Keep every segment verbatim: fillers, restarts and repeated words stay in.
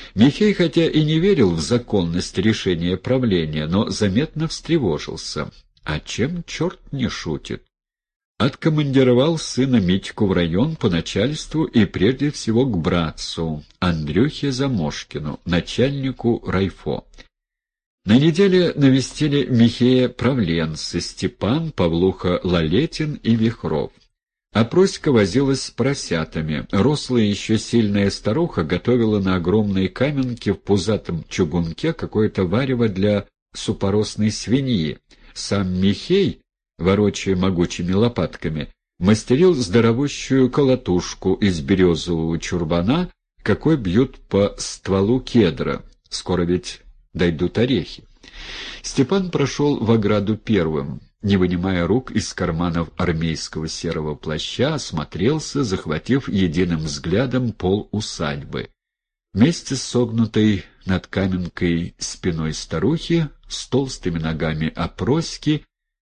Михей, хотя и не верил в законность решения правления, но заметно встревожился. А чем черт не шутит? Откомандировал сына Митьку в район по начальству и прежде всего к братцу, Андрюхе Замошкину, начальнику райфо. На неделе навестили Михея правленцы Степан, Павлуха Лалетин и Вихров. А Проська возилась с поросятами. Рослая еще сильная старуха готовила на огромной каменке в пузатом чугунке какое-то варево для супоросной свиньи. Сам Михей, ворочая могучими лопатками, мастерил здоровущую колотушку из березового чурбана, какой бьют по стволу кедра. Скоро ведь дойдут орехи. Степан прошел в ограду первым, не вынимая рук из карманов армейского серого плаща, осмотрелся, захватив единым взглядом пол усадьбы. Вместе с согнутой над каменкой спиной старухи, с толстыми ногами опроськи,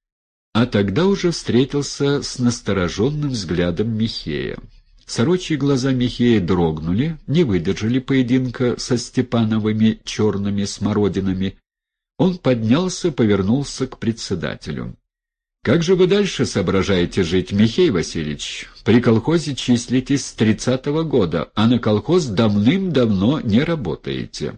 а тогда уже встретился с настороженным взглядом Михея. Сорочьи глаза Михея дрогнули, не выдержали поединка со Степановыми черными смородинами. Он поднялся, повернулся к председателю. «Как же вы дальше соображаете жить, Михей Васильевич? При колхозе числитесь с тридцатого года, а на колхоз давным-давно не работаете».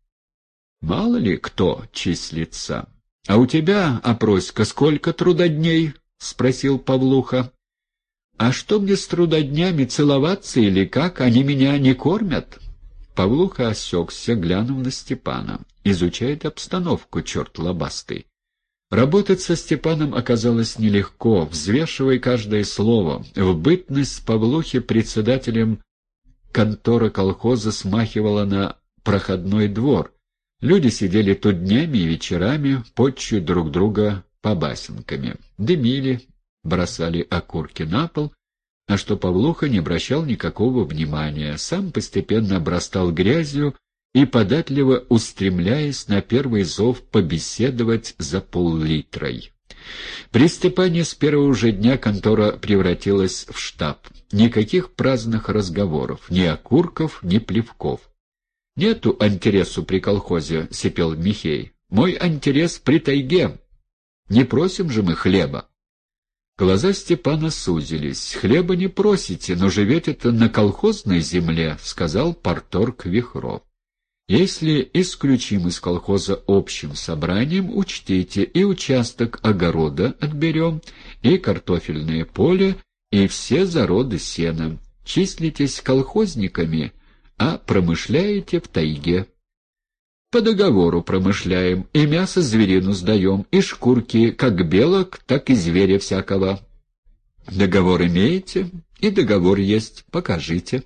«Мало ли кто числится. А у тебя, Опроська, сколько трудодней?» — спросил Павлуха. «А что мне с трудоднями, целоваться или как? Они меня не кормят?» Павлуха осекся, глянув на Степана. Изучает обстановку, черт лобастый. Работать со Степаном оказалось нелегко, взвешивая каждое слово. В бытность Павлухи председателем контора колхоза смахивала на проходной двор. Люди сидели тут днями и вечерами, подчуя друг друга побасенками. Дымили, бросали окурки на пол, на что Павлуха не обращал никакого внимания, сам постепенно обрастал грязью и, податливо устремляясь на первый зов побеседовать за пол-литрой. При Степане с первого же дня контора превратилась в штаб. Никаких праздных разговоров, ни окурков, ни плевков. «Нету антиресу при колхозе», — сипел Михей. «Мой антирес при тайге. Не просим же мы хлеба». Глаза Степана сузились. «Хлеба не просите, но живете-то на колхозной земле», — сказал парторг Вихров. «Если исключим из колхоза общим собранием, учтите, и участок огорода отберем, и картофельное поле, и все зароды сена. Числитесь колхозниками, а промышляете в тайге». «По договору промышляем, и мясо зверину сдаем, и шкурки, как белок, так и зверя всякого». «Договор имеете? И договор есть. Покажите».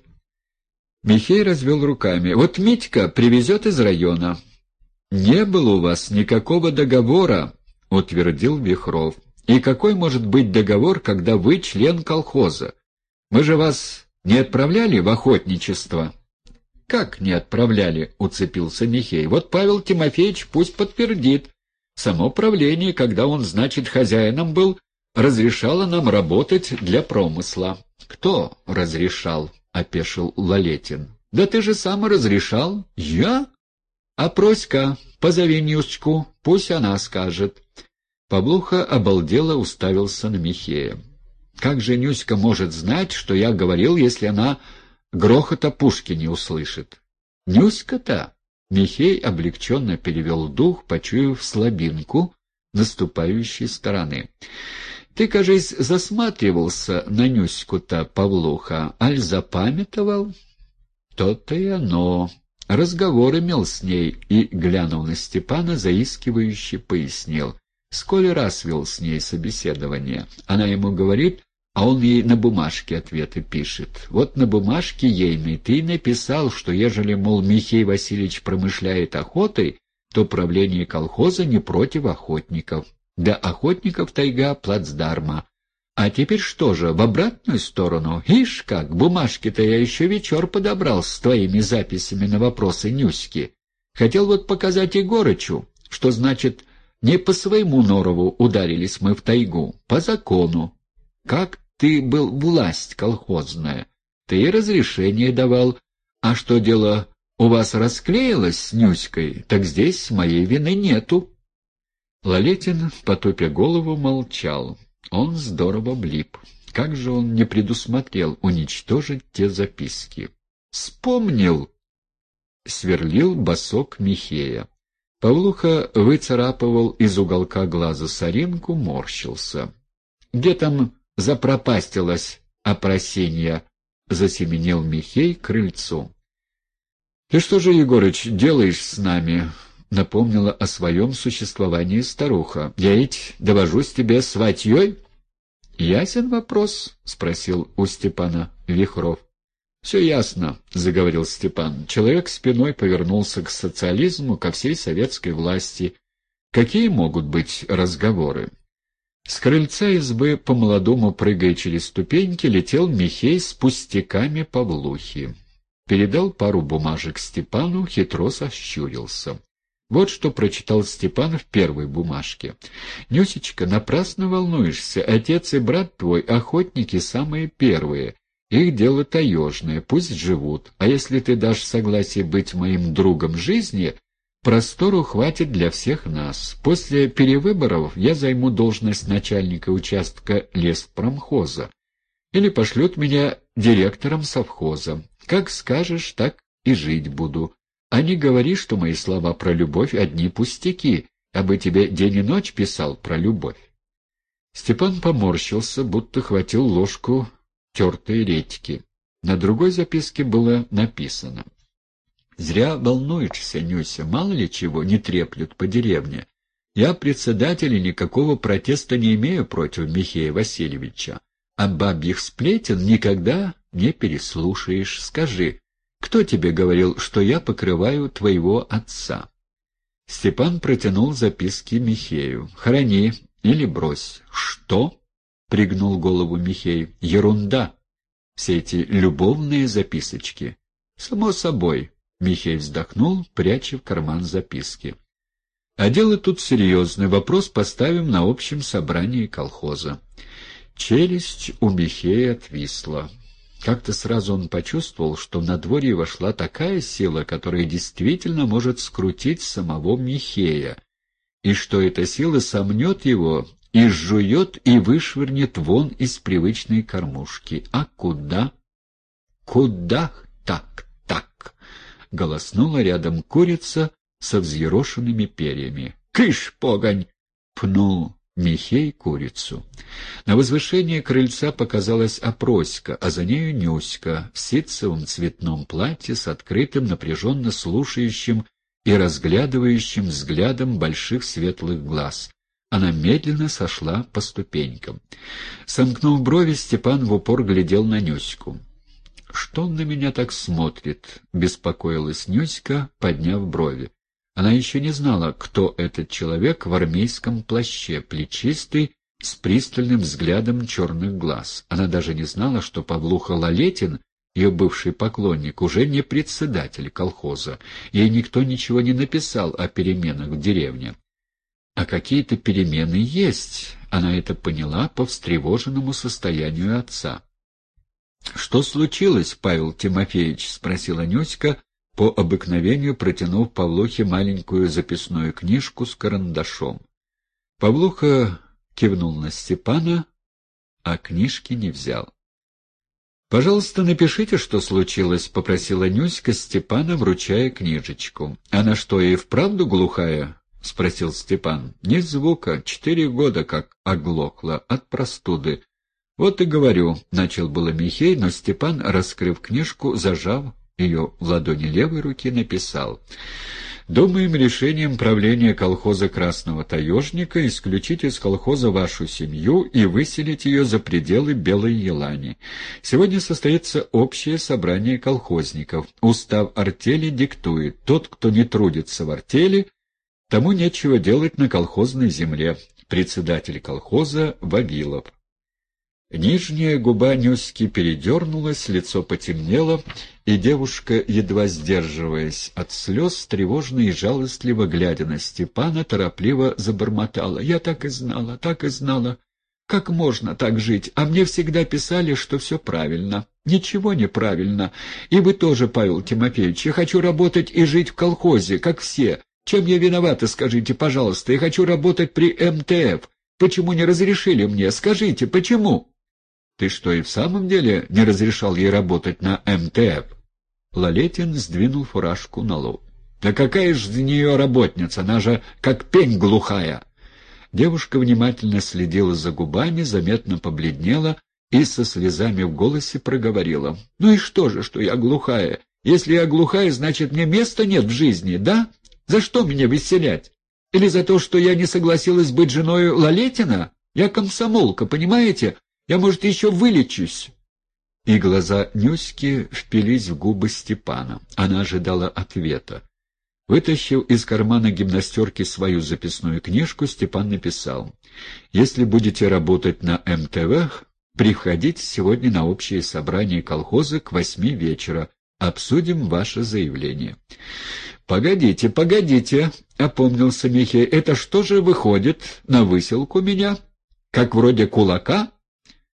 Михей развел руками. «Вот Митька привезет из района». «Не было у вас никакого договора», — утвердил Вихров. «И какой может быть договор, когда вы член колхоза? Мы же вас не отправляли в охотничество». «Как не отправляли?» — уцепился Михей. «Вот Павел Тимофеевич пусть подтвердит. Само правление, когда он, значит, хозяином был, разрешало нам работать для промысла». «Кто разрешал?» — опешил Лалетин. «Да ты же сам разрешал». «Я? А Проська, позови Нюську, пусть она скажет». Павлуха обалдело уставился на Михея. «Как же Нюська может знать, что я говорил, если она грохота пушки не услышит?» «Нюська-то?» — Михей облегченно перевел дух, почуяв слабинку наступающей стороны. «Ты, кажись, засматривался на Нюську-то, Павлуха, аль запамятовал?» «То-то и оно. Разговор имел с ней», и, глянув на Степана, заискивающе пояснил. «Сколь раз вел с ней собеседование. Она ему говорит, а он ей на бумажке ответы пишет. Вот на бумажке ейной ты и написал, что ежели, мол, Михей Васильевич промышляет охотой, то правление колхоза не против охотников. Для охотников тайга плацдарма. А теперь что же, в обратную сторону? Ишь как, бумажки-то я еще вечер подобрал с твоими записями на вопросы Нюськи. Хотел вот показать Егорычу, что значит, не по своему норову ударились мы в тайгу, по закону. Как ты был власть колхозная, ты и разрешение давал. А что дело у вас расклеилось с Нюськой, так здесь моей вины нету». Лалетин, потупя голову, молчал. Он здорово влип. Как же он не предусмотрел уничтожить те записки? «Вспомнил!» — сверлил босок Михея. Павлуха выцарапывал из уголка глаза соринку, морщился. «Где там запропастилась опросенья?» — засеменил Михей к крыльцу. «Ты что же, Егорыч, делаешь с нами?» — напомнила о своем существовании старуха. «Я ведь довожусь тебе сватьей?» «Ясен вопрос?» — спросил у Степана Вихров. «Все ясно», — заговорил Степан. Человек спиной повернулся к социализму, ко всей советской власти. Какие могут быть разговоры? С крыльца избы, по-молодому прыгая через ступеньки, летел Михей с пустяками Павлухи. Передал пару бумажек Степану, хитро сощурился. Вот что прочитал Степан в первой бумажке. «Нюсечка, напрасно волнуешься. Отец и брат твой охотники самые первые. Их дело таежное, пусть живут. А если ты дашь согласие быть моим другом жизни, простору хватит для всех нас. После перевыборов я займу должность начальника участка леспромхоза. Или пошлют меня директором совхоза. Как скажешь, так и жить буду. А не говори, что мои слова про любовь — одни пустяки, а бы тебе день и ночь писал про любовь». Степан поморщился, будто хватил ложку тертой редьки. На другой записке было написано: «Зря волнуешься, Нюся, мало ли чего не треплют по деревне. Я председатель и никакого протеста не имею против Михея Васильевича. А бабьих сплетен никогда не переслушаешь. Скажи, кто тебе говорил, что я покрываю твоего отца?» Степан протянул записки Михею. «Храни или брось». «Что?» — пригнул голову Михей. «Ерунда. Все эти любовные записочки». «Само собой», — Михей вздохнул, пряча в карман записки. «А дело тут серьезный. Вопрос поставим на общем собрании колхоза». Челюсть у Михея отвисла. Как-то сразу он почувствовал, что в надворье вошла такая сила, которая действительно может скрутить самого Михея, и что эта сила сомнет его и сжует и вышвырнет вон из привычной кормушки. А куда? Куда так, так? Голоснула рядом курица со взъерошенными перьями. «Кыш, погонь!» — пнул Михей курицу. На возвышении крыльца показалась Опроська, а за нею Нюська в ситцевом цветном платье с открытым, напряженно слушающим и разглядывающим взглядом больших светлых глаз. Она медленно сошла по ступенькам. Сомкнув брови, Степан в упор глядел на Нюську. «Что он на меня так смотрит?» — беспокоилась Нюська, подняв брови. Она еще не знала, кто этот человек в армейском плаще, плечистый, с пристальным взглядом черных глаз. Она даже не знала, что Павлуха Лалетин, ее бывший поклонник, уже не председатель колхоза. Ей никто ничего не написал о переменах в деревне. А какие-то перемены есть, она это поняла по встревоженному состоянию отца. «Что случилось, Павел Тимофеевич?» — спросила Нюська, по обыкновению протянув Павлухе маленькую записную книжку с карандашом. Павлуха кивнул на Степана, а книжки не взял. «Пожалуйста, напишите, что случилось», — попросила Нюська Степана, вручая книжечку. «Она что, и вправду глухая?» — спросил Степан. «Ни звука, четыре года как оглохла от простуды». «Вот и говорю», — начал было Михей, но Степан, раскрыв книжку, зажав ее в ладони левой руки, написал: «Думаем решением правления колхоза Красного Таежника исключить из колхоза вашу семью и выселить ее за пределы Белой Елани. Сегодня состоится общее собрание колхозников. Устав артели диктует: тот, кто не трудится в артели, тому нечего делать на колхозной земле. Председатель колхоза Вавилов». Нижняя губа Нюськи передернулась, лицо потемнело, и девушка, едва сдерживаясь от слез, тревожно и жалостливо глядя на Степана, торопливо забормотала: «Я так и знала, так и знала. Как можно так жить? А мне всегда писали, что все правильно. Ничего неправильно. И вы тоже, Павел Тимофеевич. Я хочу работать и жить в колхозе, как все. Чем я виновата, скажите, пожалуйста? Я хочу работать при эм тэ эф. Почему не разрешили мне? Скажите, почему?» «Ты что, и в самом деле не разрешал ей работать на эм тэ эф?» Лалетин сдвинул фуражку на лоб. «Да какая же за нее работница? Она же как пень глухая!» Девушка внимательно следила за губами, заметно побледнела и со слезами в голосе проговорила. «Ну и что же, что я глухая? Если я глухая, значит, мне места нет в жизни, да? За что меня выселять? Или за то, что я не согласилась быть женой Лалетина? Я комсомолка, понимаете? Я, может, еще вылечусь». И глаза Нюськи впились в губы Степана. Она ожидала ответа. Вытащив из кармана гимнастерки свою записную книжку, Степан написал: «Если будете работать на эм тэ вэ, приходите сегодня на общее собрание колхоза к восьми вечера. Обсудим ваше заявление». «Погодите, погодите», — опомнился Михей, — «это что же выходит на выселку меня? Как вроде кулака?»